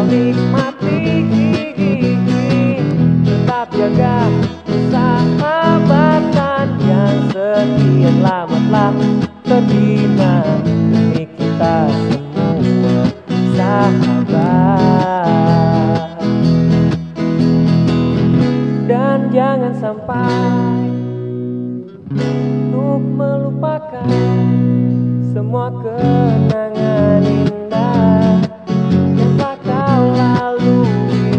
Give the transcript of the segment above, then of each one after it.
menikmati, tetap jaga persahabatan yang sekian lama telah terbina demi kita semua sahabat. Dan jangan sampai untuk melupakan semua kenangan indah yang telah kau lalui.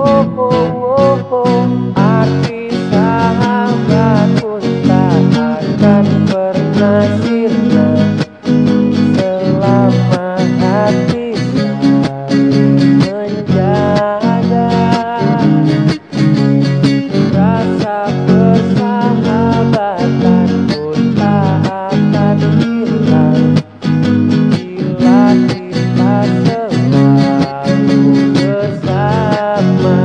Arti sahabat pun tak akan pernah sirna selama hati saling menjaga. Rasa persahabatan pun tak akan hilang bila kita selalu bersama.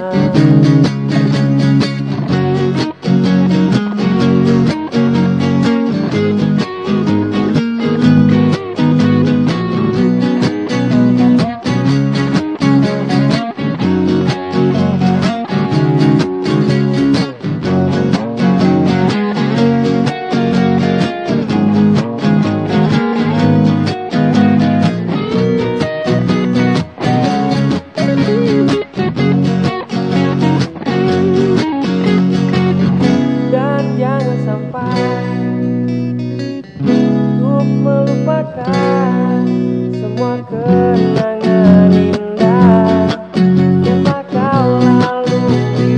Untuk melupakan semua kenangan indah yang telah kau lalui.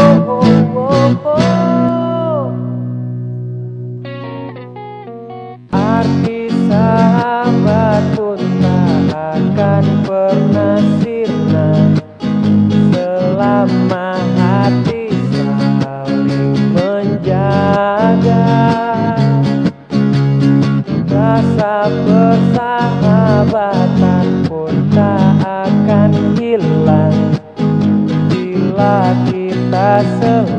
Arti sahabat pun tak akan pernah sirna selama hati saling menjaga. Rasa persahabatan pun tak akan hilang bila kita selalu